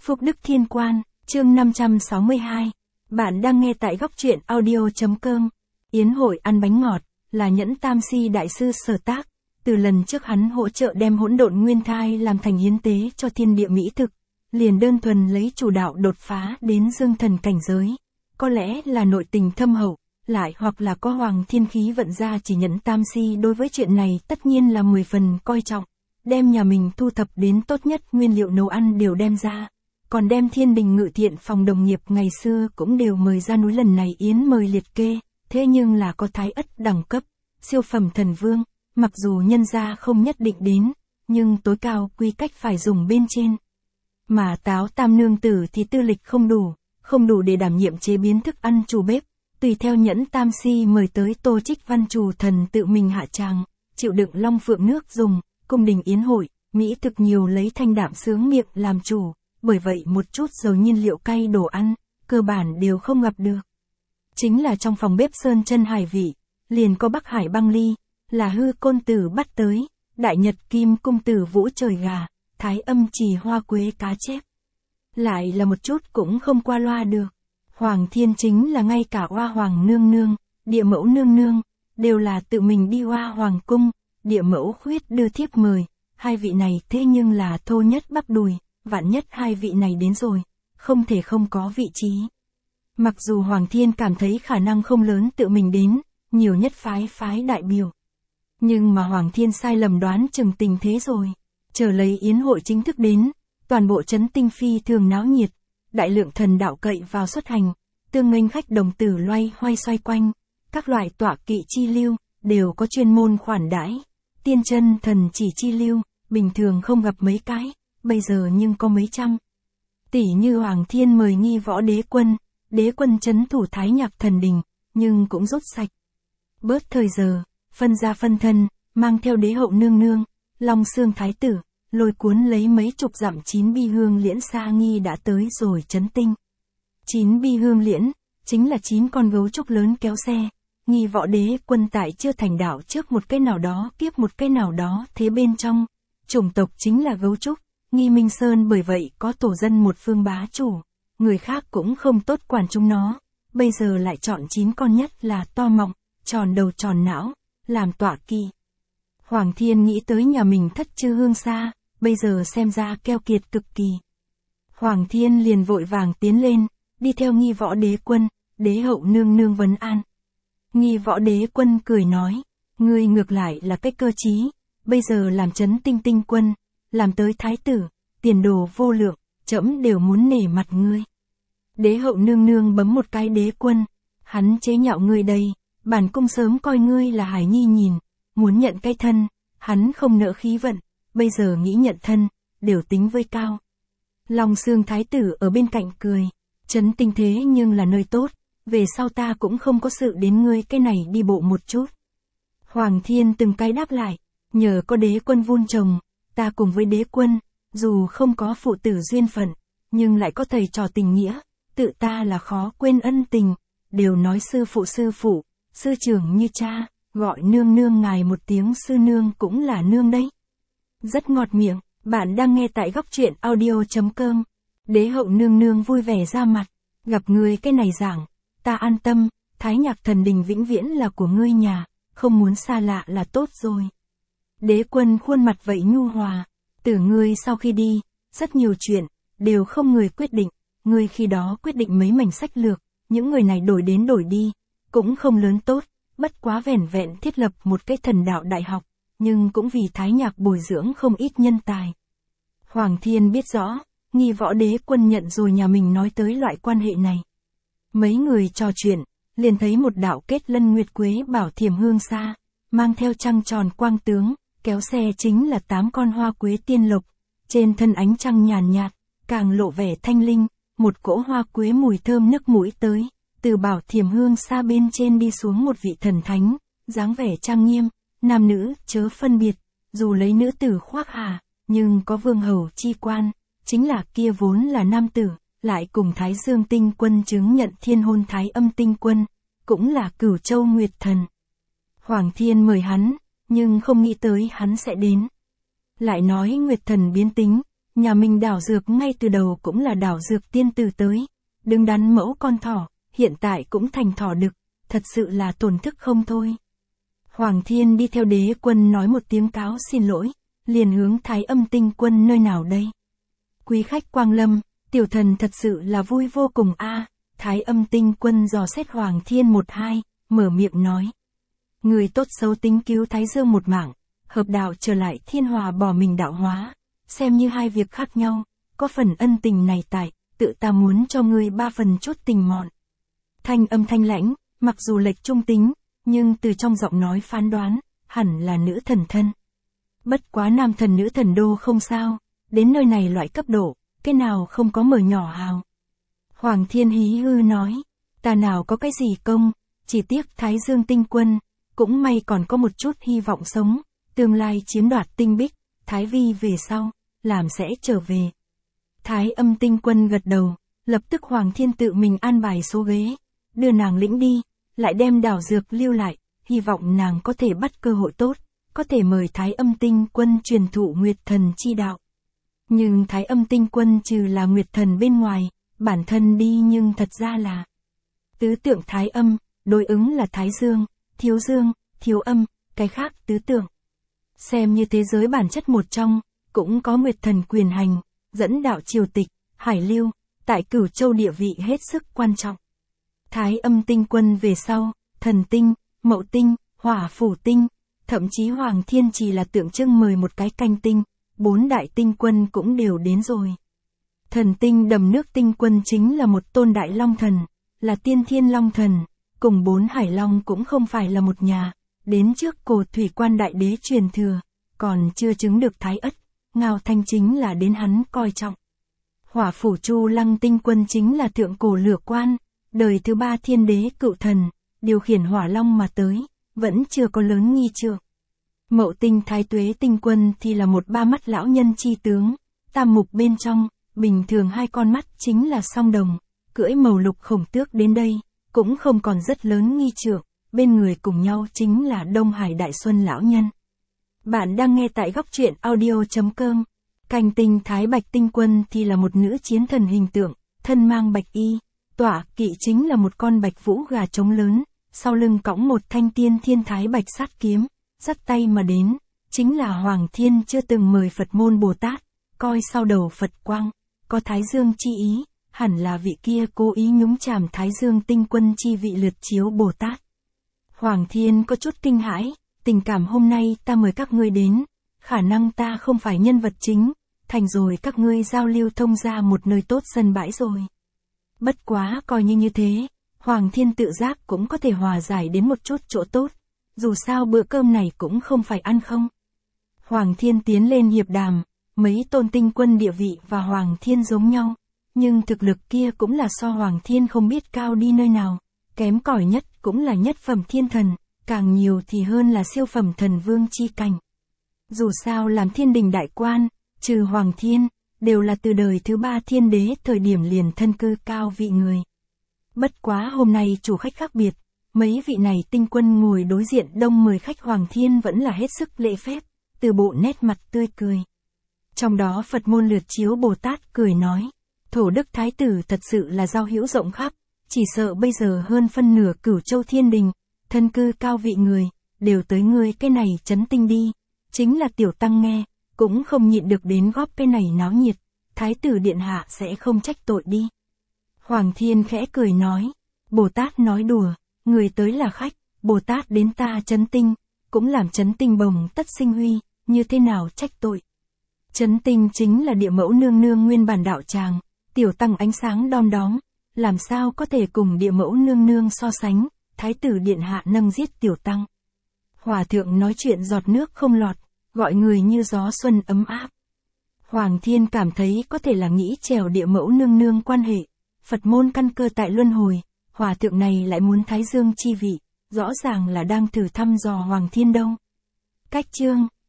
Phúc Đức Thiên Quan, chương 562. Bạn đang nghe tại góc truyện audio.com. Yến hội ăn bánh ngọt, là Nhẫn Tam Si đại sư sở tác. Từ lần trước hắn hỗ trợ đem hỗn độn nguyên thai làm thành hiến tế cho thiên địa mỹ thực, liền đơn thuần lấy chủ đạo đột phá đến dương thần cảnh giới. Có lẽ là nội tình thâm hậu, lại hoặc là có hoàng thiên khí vận ra chỉ Nhẫn Tam Si đối với chuyện này tất nhiên là 10 phần coi trọng. Đem nhà mình thu thập đến tốt nhất nguyên liệu nấu ăn đều đem ra. Còn đem Thiên Đình Ngự Thiện phòng đồng nghiệp ngày xưa cũng đều mời ra núi, lần này Yến mời liệt kê, thế nhưng là có thái ất đẳng cấp, siêu phẩm thần vương, mặc dù nhân gia không nhất định đến, nhưng tối cao quy cách phải dùng bên trên. Mà Táo Tam nương tử thì tư lịch không đủ để đảm nhiệm chế biến thức ăn chủ bếp, tùy theo Nhẫn Tam Si mời tới Tô Trích Văn chủ thần tự mình hạ tràng, chịu đựng long phượng nước dùng, cung đình yến hội, mỹ thực nhiều lấy thanh đạm sướng miệng làm chủ. Bởi vậy một chút dầu nhiên liệu cay đồ ăn, cơ bản đều không gặp được. Chính là trong phòng bếp sơn chân hải vị, liền có Bắc Hải băng ly, là hư côn tử bắt tới, đại nhật kim cung tử vũ trời gà, thái âm trì hoa quế cá chép. Lại là một chút cũng không qua loa được. Hoàng thiên chính là ngay cả Hoa Hoàng nương nương, Địa Mẫu nương nương, đều là tự mình đi Hoa Hoàng cung, Địa Mẫu khuyết đưa thiếp mời, hai vị này thế nhưng là thô nhất bắp đùi. Vạn nhất hai vị này đến rồi, không thể không có vị trí. Mặc dù Hoàng Thiên cảm thấy khả năng không lớn tự mình đến, nhiều nhất phái đại biểu. Nhưng mà Hoàng Thiên sai lầm đoán chừng tình thế rồi. Chờ lấy yến hội chính thức đến, toàn bộ trấn tinh phi thường náo nhiệt, đại lượng thần đạo cậy vào xuất hành, tương nghênh khách đồng tử loay hoay xoay quanh, các loại tọa kỵ chi lưu, đều có chuyên môn khoản đãi. Tiên chân thần chỉ chi lưu, bình thường không gặp mấy cái. Bây giờ nhưng có mấy trăm. Tỷ như Hoàng Thiên mời Nghi Võ đế quân trấn thủ Thái Nhạc Thần Đình, nhưng cũng rốt sạch. Bớt thời giờ, phân ra phân thân, mang theo đế hậu nương nương, Long Xương Thái Tử, lôi cuốn lấy mấy chục dặm 9 bi hương liễn xa nghi đã tới rồi trấn tinh. 9 bi hương liễn, chính là 9 con gấu trúc lớn kéo xe. Nghi Võ đế quân tại chưa thành đạo trước một cái nào đó tiếp một cái nào đó thế bên trong. Chủng tộc chính là gấu trúc. Nghi Minh Sơn bởi vậy có tổ dân một phương bá chủ, người khác cũng không tốt quản chúng nó, bây giờ lại chọn 9 con nhất là to mọng, tròn đầu tròn não, làm tọa kỵ. Hoàng Thiên nghĩ tới nhà mình thất chư hương xa, bây giờ xem ra keo kiệt cực kỳ. Hoàng Thiên liền vội vàng tiến lên, đi theo Nghi Võ đế quân, đế hậu nương nương vấn an. Nghi Võ đế quân cười nói, ngươi ngược lại là cái cơ trí, bây giờ làm trấn tinh tinh quân. Làm tới thái tử, tiền đồ vô lượng, trẫm đều muốn nể mặt ngươi. Đế hậu nương nương bấm một cái đế quân, hắn chế nhạo ngươi đây, bản cung sớm coi ngươi là hải nhi nhìn, muốn nhận cái thân, hắn không nỡ khí vận, bây giờ nghĩ nhận thân, đều tính với cao. Long Xương Thái Tử ở bên cạnh cười, trấn tinh thế nhưng là nơi tốt, về sau ta cũng không có sự đến ngươi cái này đi bộ một chút. Hoàng Thiên từng cái đáp lại, nhờ có đế quân vun trồng. Ta cùng với đế quân, dù không có phụ tử duyên phận, nhưng lại có thầy trò tình nghĩa, tự ta là khó quên ân tình, đều nói sư phụ, sư trưởng như cha, gọi nương nương ngài một tiếng sư nương cũng là nương đấy. Rất ngọt miệng, bạn đang nghe tại góc truyện audio.com. Đế hậu nương nương vui vẻ ra mặt, gặp ngươi cái này giảng, ta an tâm, Thái Nhạc Thần Đình vĩnh viễn là của ngươi nhà, không muốn xa lạ là tốt rồi. Đế quân khuôn mặt vậy nhu hòa, từ ngươi sau khi đi, rất nhiều chuyện, đều không người quyết định, ngươi khi đó quyết định mấy mảnh sách lược, những người này đổi đến đổi đi, cũng không lớn tốt, bất quá vẻn vẹn thiết lập một cái thần đạo đại học, nhưng cũng vì Thái Nhạc bồi dưỡng không ít nhân tài. Hoàng Thiên biết rõ, Nghi Võ đế quân nhận rồi nhà mình nói tới loại quan hệ này. Mấy người trò chuyện, liền thấy một đạo kết lân nguyệt quế bảo thiểm hương xa, mang theo trăng tròn quang tướng. Kéo xe chính là 8 con hoa quế tiên lộc, trên thân ánh trăng nhàn nhạt, càng lộ vẻ thanh linh, một cỗ hoa quế mùi thơm nức mũi tới, từ bảo thiểm hương xa bên trên đi xuống một vị thần thánh, dáng vẻ trang nghiêm, nam nữ chớ phân biệt, dù lấy nữ tử khoác hà, nhưng có vương hầu chi quan, chính là kia vốn là nam tử, lại cùng Thái Dương tinh quân chứng nhận thiên hôn Thái Âm tinh quân, cũng là Cửu Châu Nguyệt thần. Hoàng Thiên mời hắn, nhưng không nghĩ tới hắn sẽ đến. Lại nói Nguyệt thần biến tính, nhà mình đảo dược ngay từ đầu cũng là đảo dược tiên từ tới, đứng đắn mẫu con thỏ, hiện tại cũng thành thỏ đực, thật sự là tổn thức không thôi. Hoàng Thiên đi theo Đế Quân nói một tiếng cáo xin lỗi, liền hướng Thái Âm Tinh Quân nơi nào đây? Quý khách quang lâm, tiểu thần thật sự là vui vô cùng a. Thái Âm Tinh Quân dò xét Hoàng Thiên một hai, mở miệng nói. Người tốt xấu tính cứu Thái Dương một mạng, hợp đạo trở lại thiên hòa bỏ mình đạo hóa, xem như hai việc khác nhau, có phần ân tình này tại, tự ta muốn cho ngươi 3 phần chút tình mọn. Thanh âm thanh lãnh, mặc dù lệch trung tính, nhưng từ trong giọng nói phán đoán, hẳn là nữ thần thân. Bất quá nam thần nữ thần đô không sao, đến nơi này loại cấp độ, cái nào không có mở nhỏ hào. Hoàng Thiên hí hư nói, ta nào có cái gì công, chỉ tiếc Thái Dương Tinh Quân, cũng may còn có một chút hy vọng sống, tương lai chiếm đoạt tinh bích, Thái Vi về sau, làm sẽ trở về. Thái Âm Tinh Quân gật đầu, lập tức Hoàng Thiên tự mình an bài số ghế, đưa nàng lĩnh đi, lại đem đảo dược lưu lại, hy vọng nàng có thể bắt cơ hội tốt, có thể mời Thái Âm Tinh Quân truyền thụ Nguyệt Thần chi đạo. Nhưng Thái Âm Tinh Quân trừ là Nguyệt Thần bên ngoài, bản thân đi nhưng thật ra là tứ tượng Thái Âm, đối ứng là Thái Dương, thiếu âm, cái khác tứ tượng. Xem như thế giới bản chất một trong, cũng có Nguyệt Thần quyền hành, dẫn đạo triều tịch, hải lưu, tại Cửu Châu địa vị hết sức quan trọng. Thái Âm Tinh Quân về sau, Thần Tinh, Mậu Tinh, Hỏa Phủ Tinh, thậm chí Hoàng Thiên chỉ là tượng trưng mời một cái canh tinh, 4 đại tinh quân cũng đều đến rồi. Thần Tinh đầm nước tinh quân chính là một tôn đại long thần, là tiên thiên long thần, cùng 4 hải long cũng không phải là một nhà, đến trước Cổ Thủy Quan đại đế truyền thừa, còn chưa chứng được Thái Ất, Ngao Thanh chính là đến hắn coi trọng. Hỏa Phủ Chu Lăng tinh quân chính là thượng cổ lửa quan, đời thứ 3 thiên đế cựu thần, điều khiển hỏa long mà tới, vẫn chưa có lớn nghi trượng. Mậu Tinh Thái Tuế tinh quân thì là một 3 mắt lão nhân chi tướng, tam mục bên trong, bình thường 2 con mắt chính là song đồng, cưỡi màu lục khổng tước đến đây, cũng không còn rất lớn nghi trượng, bên người cùng nhau chính là Đông Hải Đại Xuân lão nhân. Bạn đang nghe tại góc truyện audio.com. Canh tinh Thái Bạch tinh quân thì là một nữ chiến thần hình tượng, thân mang bạch y, tọa kỵ chính là một con bạch vũ gà trống lớn, sau lưng cõng một thanh tiên thiên Thái Bạch sát kiếm, dắt tay mà đến, chính là Hoàng Thiên chưa từng mời Phật môn Bồ Tát, coi sau đầu Phật quang, có Thái Dương chi ý, hẳn là vị kia cố ý nhúng chàm Thái Dương tinh quân chi vị lượt chiếu Bồ Tát. Hoàng Thiên có chút kinh hãi, tình cảm hôm nay ta mời các ngươi đến, khả năng ta không phải nhân vật chính, thành rồi các ngươi giao lưu thông ra một nơi tốt sân bãi rồi. Bất quá coi như thế, Hoàng Thiên tự giác cũng có thể hòa giải đến một chút chỗ tốt, dù sao bữa cơm này cũng không phải ăn không. Hoàng Thiên tiến lên hiệp đàm, mấy tôn tinh quân địa vị và Hoàng Thiên giống nhau, nhưng thực lực kia cũng là so Hoàng Thiên không biết cao đi nơi nào, kém cỏi nhất cũng là nhất phẩm thiên thần, càng nhiều thì hơn là siêu phẩm thần vương chi cảnh. Dù sao làm thiên đình đại quan, trừ Hoàng Thiên, đều là từ đời thứ 3 thiên đế thời điểm liền thân cư cao vị người. Bất quá hôm nay chủ khách khác biệt, mấy vị này tinh quân ngồi đối diện đông mời khách Hoàng Thiên vẫn là hết sức lễ phép, từ bộ nét mặt tươi cười. Trong đó Phật môn lượt chiếu Bồ Tát cười nói, Thổ Đức Thái Tử thật sự là giao hữu rộng khắp, chỉ sợ bây giờ hơn phân nửa Cửu Châu thiên đình, thân cư cao vị người, đều tới ngươi cái này chấn tinh đi, chính là tiểu tăng nghe, cũng không nhịn được đến góp cái này náo nhiệt, Thái Tử Điện Hạ sẽ không trách tội đi. Hoàng Thiên khẽ cười nói, Bồ Tát nói đùa, người tới là khách, Bồ Tát đến ta chấn tinh, cũng làm chấn tinh bồng tất sinh huy, như thế nào trách tội. Chấn tinh chính là địa mẫu nương nương nguyên bản đạo tràng, tiểu tăng ánh sáng đom đóm, làm sao có thể cùng địa mẫu nương nương so sánh, Thái Tử Điện Hạ nâng giết tiểu tăng. Hòa thượng nói chuyện giọt nước không lọt, gọi người như gió xuân ấm áp. Hoàng Thiên cảm thấy có thể là nghĩ trèo địa mẫu nương nương quan hệ, Phật môn căn cơ tại luân hồi, hòa thượng này lại muốn Thái Dương chi vị, rõ ràng là đang thử thăm dò Hoàng Thiên đâu. Cách chương